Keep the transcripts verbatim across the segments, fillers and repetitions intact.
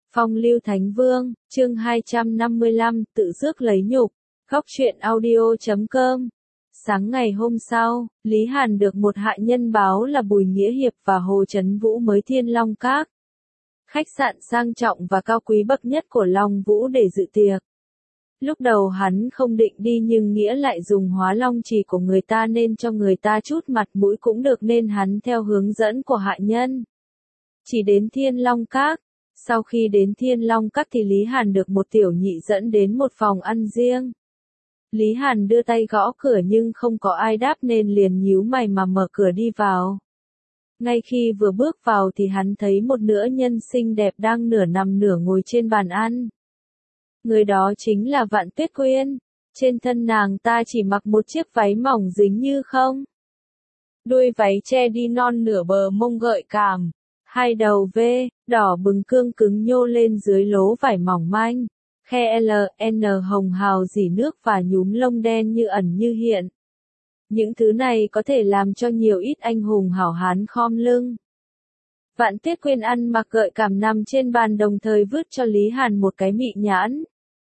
Phong lưu Thánh Vương, chương hai trăm năm mươi lăm, tự rước lấy nhục. Góc truyện audio chấm com. Sáng ngày hôm sau, Lý Hàn được một hạ nhân báo là Bùi Nghĩa Hiệp và Hồ Trấn Vũ mới Thiên Long Các. Khách sạn sang trọng và cao quý bậc nhất của Long Vũ để dự tiệc. Lúc đầu hắn không định đi nhưng Nghĩa lại dùng hóa long chỉ của người ta nên cho người ta chút mặt mũi cũng được nên hắn theo hướng dẫn của hạ nhân. Chỉ đến Thiên Long Các. Sau khi đến Thiên Long Các thì Lý Hàn được một tiểu nhị dẫn đến một phòng ăn riêng. Lý Hàn đưa tay gõ cửa nhưng không có ai đáp nên liền nhíu mày mà mở cửa đi vào. Ngay khi vừa bước vào thì hắn thấy một nữ nhân xinh đẹp đang nửa nằm nửa ngồi trên bàn ăn. Người đó chính là Vạn Tuyết Quyên. Trên thân nàng ta chỉ mặc một chiếc váy mỏng dính như không. Đuôi váy che đi non nửa bờ mông gợi cảm. Hai đầu V, đỏ bừng cương cứng nhô lên dưới lố vải mỏng manh. Khe L, N hồng hào dỉ nước và nhúm lông đen như ẩn như hiện. Những thứ này có thể làm cho nhiều ít anh hùng hảo hán khom lưng. Vạn Tuyết Quyên ăn mặc gợi cảm nằm trên bàn đồng thời vứt cho Lý Hàn một cái mị nhãn.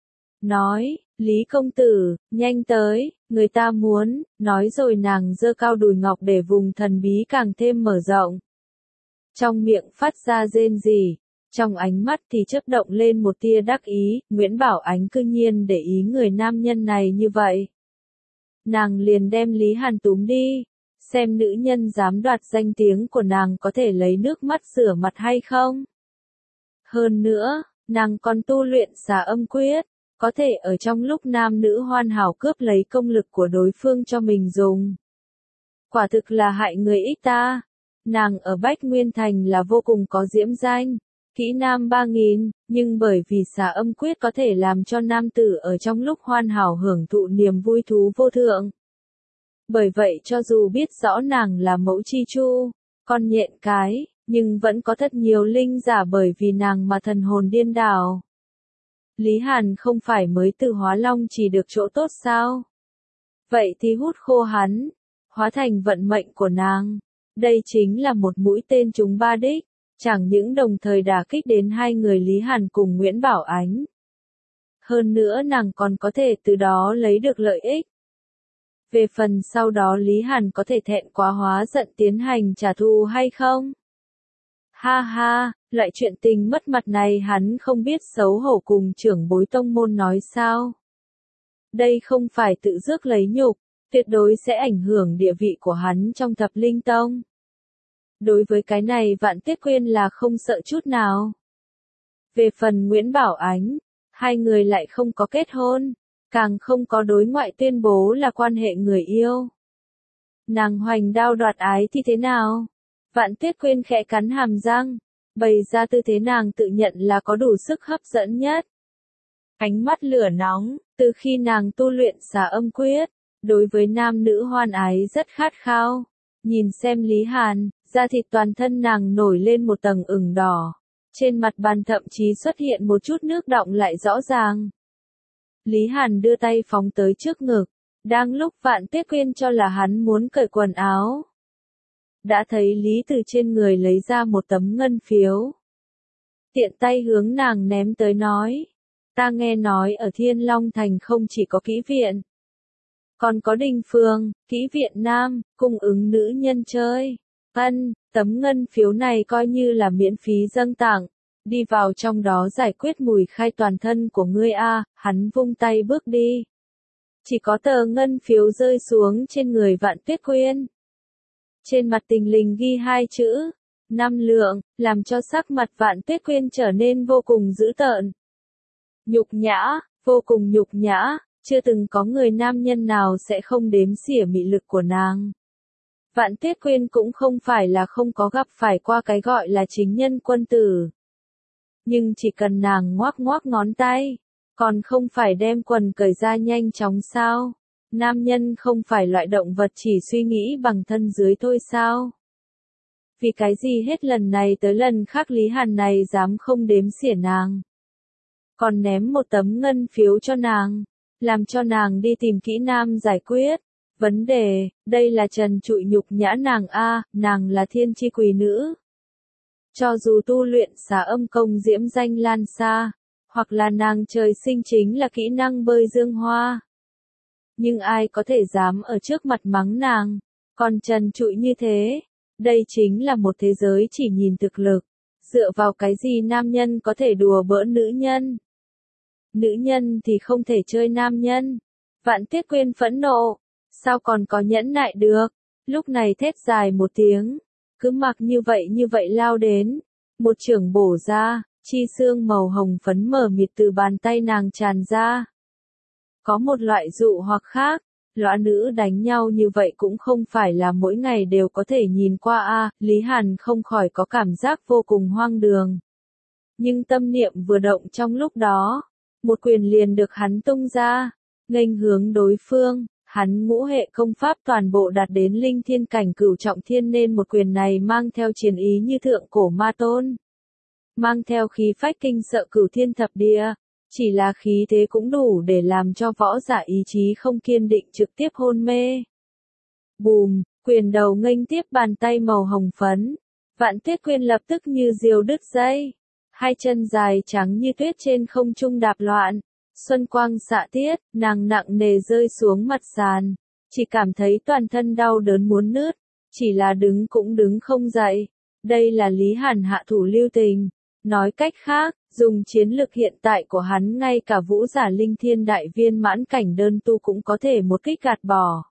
Nói, Lý công tử, nhanh tới, người ta muốn, nói rồi nàng giơ cao đùi ngọc để vùng thần bí càng thêm mở rộng. Trong miệng phát ra rên rỉ, trong ánh mắt thì chớp động lên một tia đắc ý, Nguyễn Bảo Ánh cư nhiên để ý người nam nhân này như vậy. Nàng liền đem Lý Hàn túm đi, xem nữ nhân dám đoạt danh tiếng của nàng có thể lấy nước mắt rửa mặt hay không. Hơn nữa, nàng còn tu luyện xà âm quyết, có thể ở trong lúc nam nữ hoàn hảo cướp lấy công lực của đối phương cho mình dùng. Quả thực là hại người ích ta. Nàng ở Bách Nguyên Thành là vô cùng có diễm danh, kỹ nam ba nghìn, nhưng bởi vì xà âm quyết có thể làm cho nam tử ở trong lúc hoàn hảo hưởng thụ niềm vui thú vô thượng. Bởi vậy cho dù biết rõ nàng là mẫu chi chu, con nhện cái, nhưng vẫn có thật nhiều linh giả bởi vì nàng mà thần hồn điên đảo. Lý Hàn không phải mới từ hóa long chỉ được chỗ tốt sao? Vậy thì hút khô hắn, hóa thành vận mệnh của nàng. Đây chính là một mũi tên trúng ba đích, chẳng những đồng thời đả kích đến hai người Lý Hàn cùng Nguyễn Bảo Ánh. Hơn nữa nàng còn có thể từ đó lấy được lợi ích. Về phần sau đó Lý Hàn có thể thẹn quá hóa giận tiến hành trả thù hay không? Ha ha, loại chuyện tình mất mặt này hắn không biết xấu hổ cùng trưởng bối tông môn nói sao? Đây không phải tự rước lấy nhục. Tuyệt đối sẽ ảnh hưởng địa vị của hắn trong thập linh tông. Đối với cái này Vạn Tuyết Quyên là không sợ chút nào. Về phần Nguyễn Bảo Ánh, hai người lại không có kết hôn, càng không có đối ngoại tuyên bố là quan hệ người yêu. Nàng hoành đao đoạt ái thì thế nào? Vạn Tuyết Quyên khẽ cắn hàm răng, bày ra tư thế nàng tự nhận là có đủ sức hấp dẫn nhất. Ánh mắt lửa nóng, từ khi nàng tu luyện xà âm quyết. Đối với nam nữ hoan ái rất khát khao. Nhìn xem Lý Hàn, da thịt toàn thân nàng nổi lên một tầng ửng đỏ. Trên mặt bàn thậm chí xuất hiện một chút nước đọng lại rõ ràng. Lý Hàn đưa tay phóng tới trước ngực. Đang lúc Vạn Tuyết Quyên cho là hắn muốn cởi quần áo. Đã thấy Lý từ trên người lấy ra một tấm ngân phiếu. Tiện tay hướng nàng ném tới nói. Ta nghe nói ở Thiên Long Thành không chỉ có kỹ viện. Còn có đình phường, kỹ viện nam, cung ứng nữ nhân chơi. Ân, tấm ngân phiếu này coi như là miễn phí dâng tặng. Đi vào trong đó giải quyết mùi khai toàn thân của ngươi a. Hắn vung tay bước đi. Chỉ có tờ ngân phiếu rơi xuống trên người Vạn Tuyết Quyên. Trên mặt tình lình ghi hai chữ, năm lượng, làm cho sắc mặt Vạn Tuyết Quyên trở nên vô cùng dữ tợn. Nhục nhã, vô cùng nhục nhã. Chưa từng có người nam nhân nào sẽ không đếm xỉa mị lực của nàng. Vạn Tuyết Quyên cũng không phải là không có gặp phải qua cái gọi là chính nhân quân tử. Nhưng chỉ cần nàng ngoác ngoác ngón tay, còn không phải đem quần cởi ra nhanh chóng sao? Nam nhân không phải loại động vật chỉ suy nghĩ bằng thân dưới thôi sao? Vì cái gì hết lần này tới lần khác Lý Hàn này dám không đếm xỉa nàng. Còn ném một tấm ngân phiếu cho nàng. Làm cho nàng đi tìm kỹ nam giải quyết. Vấn đề, đây là trần trụi nhục nhã nàng a, nàng là thiên chi quỳ nữ. Cho dù tu luyện xà âm công diễm danh lan xa, hoặc là nàng trời sinh chính là kỹ năng bơi dương hoa. Nhưng ai có thể dám ở trước mặt mắng nàng, còn trần trụi như thế. Đây chính là một thế giới chỉ nhìn thực lực, dựa vào cái gì nam nhân có thể đùa bỡn nữ nhân. Nữ nhân thì không thể chơi nam nhân. Vạn Tiết Quyên phẫn nộ, sao còn có nhẫn nại được, lúc này thét dài một tiếng, cứ mặc như vậy như vậy lao đến, một chưởng bổ ra, chi xương màu hồng phấn mờ mịt từ bàn tay nàng tràn ra. Có một loại dụ hoặc khác, lõa nữ đánh nhau như vậy cũng không phải là mỗi ngày đều có thể nhìn qua a, Lý Hàn không khỏi có cảm giác vô cùng hoang đường. Nhưng tâm niệm vừa động trong lúc đó, một quyền liền được hắn tung ra, nghênh hướng đối phương, hắn ngũ hệ công pháp toàn bộ đạt đến linh thiên cảnh cửu trọng thiên nên một quyền này mang theo chiến ý như thượng cổ ma tôn. Mang theo khí phách kinh sợ cửu thiên thập địa, chỉ là khí thế cũng đủ để làm cho võ giả ý chí không kiên định trực tiếp hôn mê. Bùm, quyền đầu nghênh tiếp bàn tay màu hồng phấn, Vạn Tiết Quyên lập tức như diều đứt dây, hai chân dài trắng như tuyết trên không trung đạp loạn, xuân quang xạ tiết, nàng nặng nề rơi xuống mặt sàn, chỉ cảm thấy toàn thân đau đớn muốn nứt, chỉ là đứng cũng đứng không dậy. Đây là Lý Hàn hạ thủ lưu tình, nói cách khác, dùng chiến lực hiện tại của hắn ngay cả vũ giả linh thiên đại viên mãn cảnh đơn tu cũng có thể một kích gạt bỏ.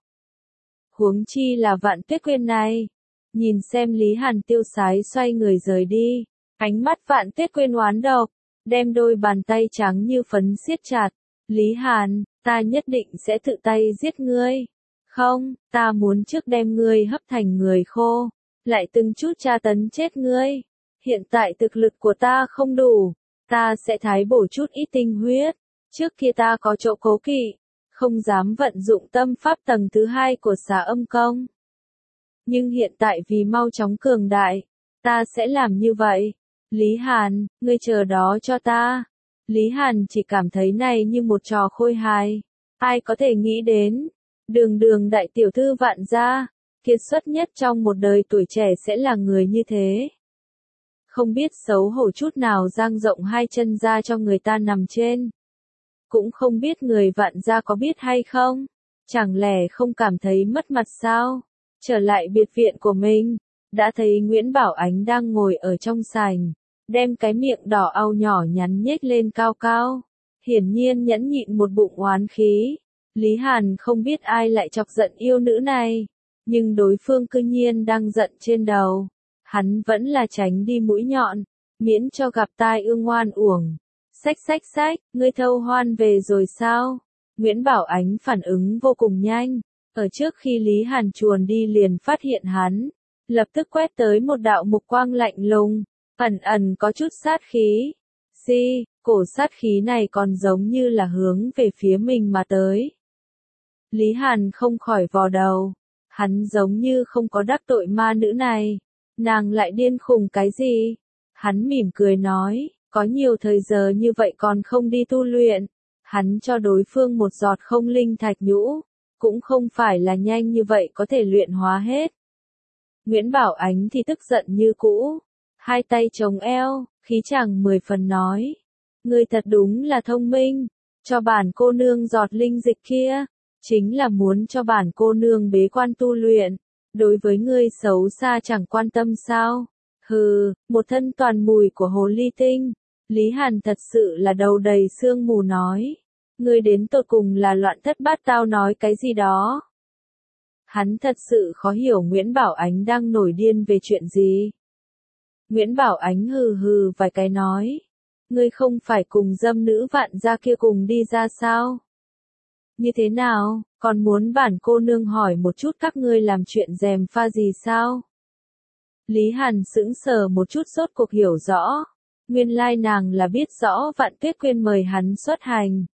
Huống chi là Vạn Tiết Quyên này. Nhìn xem Lý Hàn tiêu sái xoay người rời đi, ánh mắt Vạn Tiết Quyên oán độc, đem đôi bàn tay trắng như phấn siết chặt. Lý Hàn, ta nhất định sẽ tự tay giết ngươi. Không, ta muốn trước đem ngươi hấp thành người khô, lại từng chút tra tấn chết ngươi. Hiện tại thực lực của ta không đủ, ta sẽ thái bổ chút ít tinh huyết. Trước kia ta có chỗ cố kỵ, không dám vận dụng tâm pháp tầng thứ hai của xà âm công. Nhưng hiện tại vì mau chóng cường đại, ta sẽ làm như vậy. Lý Hàn, ngươi chờ đó cho ta. Lý Hàn chỉ cảm thấy này như một trò khôi hài. Ai có thể nghĩ đến, đường đường đại tiểu thư Vạn gia, kiệt xuất nhất trong một đời tuổi trẻ sẽ là người như thế. Không biết xấu hổ chút nào dang rộng hai chân ra cho người ta nằm trên. Cũng không biết người Vạn gia có biết hay không. Chẳng lẽ không cảm thấy mất mặt sao? Trở lại biệt viện của mình, đã thấy Nguyễn Bảo Ánh đang ngồi ở trong sảnh, đem cái miệng đỏ au nhỏ nhắn nhếch lên cao cao, hiển nhiên nhẫn nhịn một bụng oán khí. Lý Hàn không biết ai lại chọc giận yêu nữ này, nhưng đối phương cư nhiên đang giận trên đầu, hắn vẫn là tránh đi mũi nhọn, miễn cho gặp tai ương oan uổng. Xách xách xách, ngươi thâu hoan về rồi sao? Nguyễn Bảo Ánh phản ứng vô cùng nhanh. Ở trước khi Lý Hàn chuồn đi liền phát hiện hắn, lập tức quét tới một đạo mục quang lạnh lùng, ẩn ẩn có chút sát khí. Di, cổ sát khí này còn giống như là hướng về phía mình mà tới. Lý Hàn không khỏi vò đầu, hắn giống như không có đắc tội ma nữ này, nàng lại điên khùng cái gì? Hắn mỉm cười nói, có nhiều thời giờ như vậy còn không đi tu luyện. Hắn cho đối phương một giọt không linh thạch nhũ. Cũng không phải là nhanh như vậy có thể luyện hóa hết. Nguyễn Bảo Ánh thì tức giận như cũ, hai tay chống eo, khí chàng mười phần nói. Ngươi thật đúng là thông minh, cho bản cô nương giọt linh dịch kia, chính là muốn cho bản cô nương bế quan tu luyện, đối với ngươi xấu xa chẳng quan tâm sao. Hừ, một thân toàn mùi của hồ ly tinh, Lý Hàn thật sự là đầu đầy sương mù nói. Ngươi đến tột cùng là loạn thất bát tao nói cái gì đó. Hắn thật sự khó hiểu Nguyễn Bảo Ánh đang nổi điên về chuyện gì. Nguyễn Bảo Ánh hừ hừ vài cái nói. Ngươi không phải cùng dâm nữ Vạn gia kia cùng đi ra sao? Như thế nào, còn muốn bản cô nương hỏi một chút các ngươi làm chuyện dèm pha gì sao? Lý Hàn sững sờ một chút rốt cuộc hiểu rõ. Nguyên lai nàng là biết rõ Vạn Tiết Quyên mời hắn xuất hành.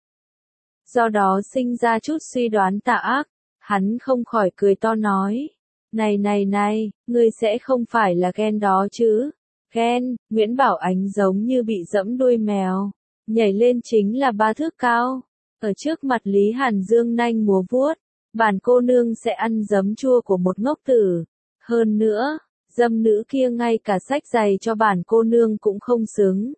Do đó sinh ra chút suy đoán tà ác, hắn không khỏi cười to nói. Này này này, ngươi sẽ không phải là ghen đó chứ? Ghen, Nguyễn Bảo Ánh giống như bị dẫm đuôi mèo, nhảy lên chính là ba thước cao. Ở trước mặt Lý Hàn dương nanh múa vuốt, bản cô nương sẽ ăn giấm chua của một ngốc tử. Hơn nữa, Dâm nữ kia ngay cả xách giày cho bản cô nương cũng không xứng.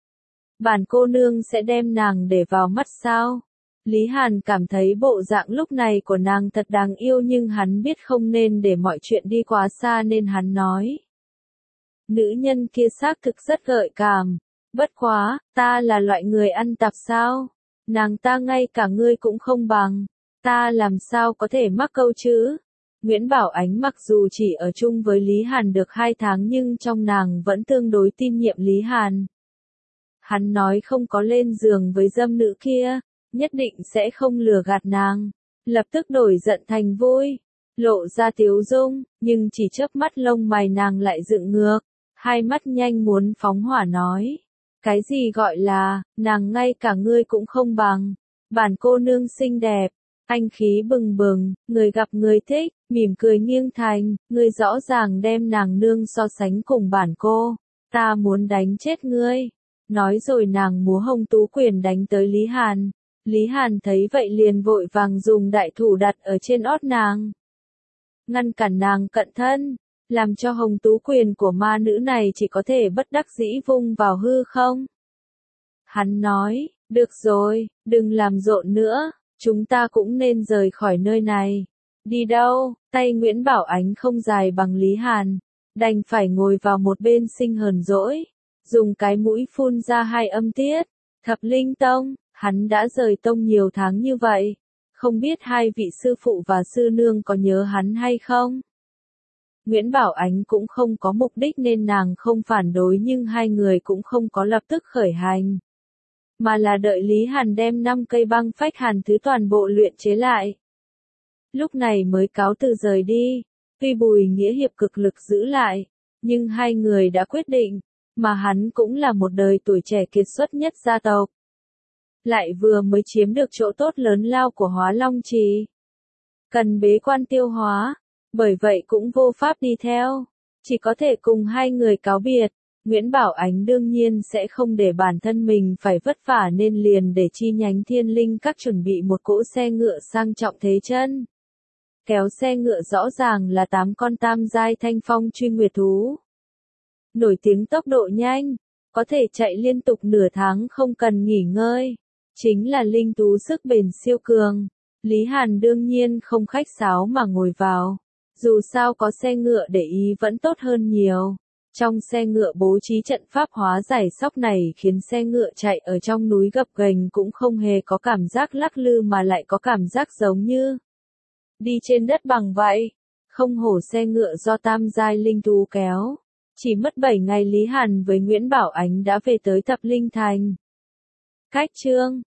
Bản cô nương sẽ đem nàng để vào mắt sao? Lý Hàn cảm thấy bộ dạng lúc này của nàng thật đáng yêu nhưng hắn biết không nên để mọi chuyện đi quá xa nên hắn nói. Nữ nhân kia xác thực rất gợi cảm. Bất quá, ta là loại người ăn tạp sao? Nàng ta ngay cả ngươi cũng không bằng. Ta làm sao có thể mắc câu chứ? Nguyễn Bảo Ánh mặc dù chỉ ở chung với Lý Hàn được hai tháng nhưng trong nàng vẫn tương đối tin nhiệm Lý Hàn. Hắn nói không có lên giường với dâm nữ kia, nhất định sẽ không lừa gạt nàng. Lập tức đổi giận thành vui, lộ ra tiếu dung, nhưng chỉ chớp mắt lông mày nàng lại dựng ngược, hai mắt nhanh muốn phóng hỏa nói. Cái gì gọi là, nàng ngay cả ngươi cũng không bằng. Bản cô nương xinh đẹp, anh khí bừng bừng, người gặp người thích, mỉm cười nghiêng thành, ngươi rõ ràng đem nàng nương so sánh cùng bản cô. Ta muốn đánh chết ngươi. Nói rồi nàng múa hồng tú quyền đánh tới Lý Hàn. Lý Hàn thấy vậy liền vội vàng dùng đại thủ đặt ở trên ót nàng. Ngăn cản nàng cận thân, làm cho hồng tú quyền của ma nữ này chỉ có thể bất đắc dĩ vung vào hư không. Hắn nói, được rồi, đừng làm rộn nữa, chúng ta cũng nên rời khỏi nơi này. Đi đâu? Tay Nguyễn Bảo Ánh không dài bằng Lý Hàn, đành phải ngồi vào một bên sinh hờn dỗi, dùng cái mũi phun ra hai âm tiết. Thập Linh Tông, hắn đã rời tông nhiều tháng như vậy, không biết hai vị sư phụ và sư nương có nhớ hắn hay không? Nguyễn Bảo Ánh cũng không có mục đích nên nàng không phản đối nhưng hai người cũng không có lập tức khởi hành. Mà là đợi Lý Hàn đem năm cây băng phách hàn thứ toàn bộ luyện chế lại. Lúc này mới cáo từ rời đi, tuy Bùi Nghĩa Hiệp cực lực giữ lại, nhưng hai người đã quyết định, mà hắn cũng là một đời tuổi trẻ kiệt xuất nhất gia tộc. Lại vừa mới chiếm được chỗ tốt lớn lao của Hóa Long Trì. Cần bế quan tiêu hóa, bởi vậy cũng vô pháp đi theo, chỉ có thể cùng hai người cáo biệt. Nguyễn Bảo Ánh đương nhiên sẽ không để bản thân mình phải vất vả nên liền để chi nhánh Thiên Linh Các chuẩn bị một cỗ xe ngựa sang trọng thế chân. Kéo xe ngựa rõ ràng là tám con tam giai thanh phong truy nguyệt thú. Nổi tiếng tốc độ nhanh, có thể chạy liên tục nửa tháng không cần nghỉ ngơi. Chính là linh thú sức bền siêu cường. Lý Hàn đương nhiên không khách sáo mà ngồi vào. Dù sao có xe ngựa để ý vẫn tốt hơn nhiều. Trong xe ngựa bố trí trận pháp hóa giải sóc này khiến xe ngựa chạy ở trong núi gập ghềnh cũng không hề có cảm giác lắc lư mà lại có cảm giác giống như đi trên đất bằng vậy. Không hổ xe ngựa do tam giai linh thú kéo. Chỉ mất bảy ngày Lý Hàn với Nguyễn Bảo Ánh đã về tới Thập Linh Thành. Cách chương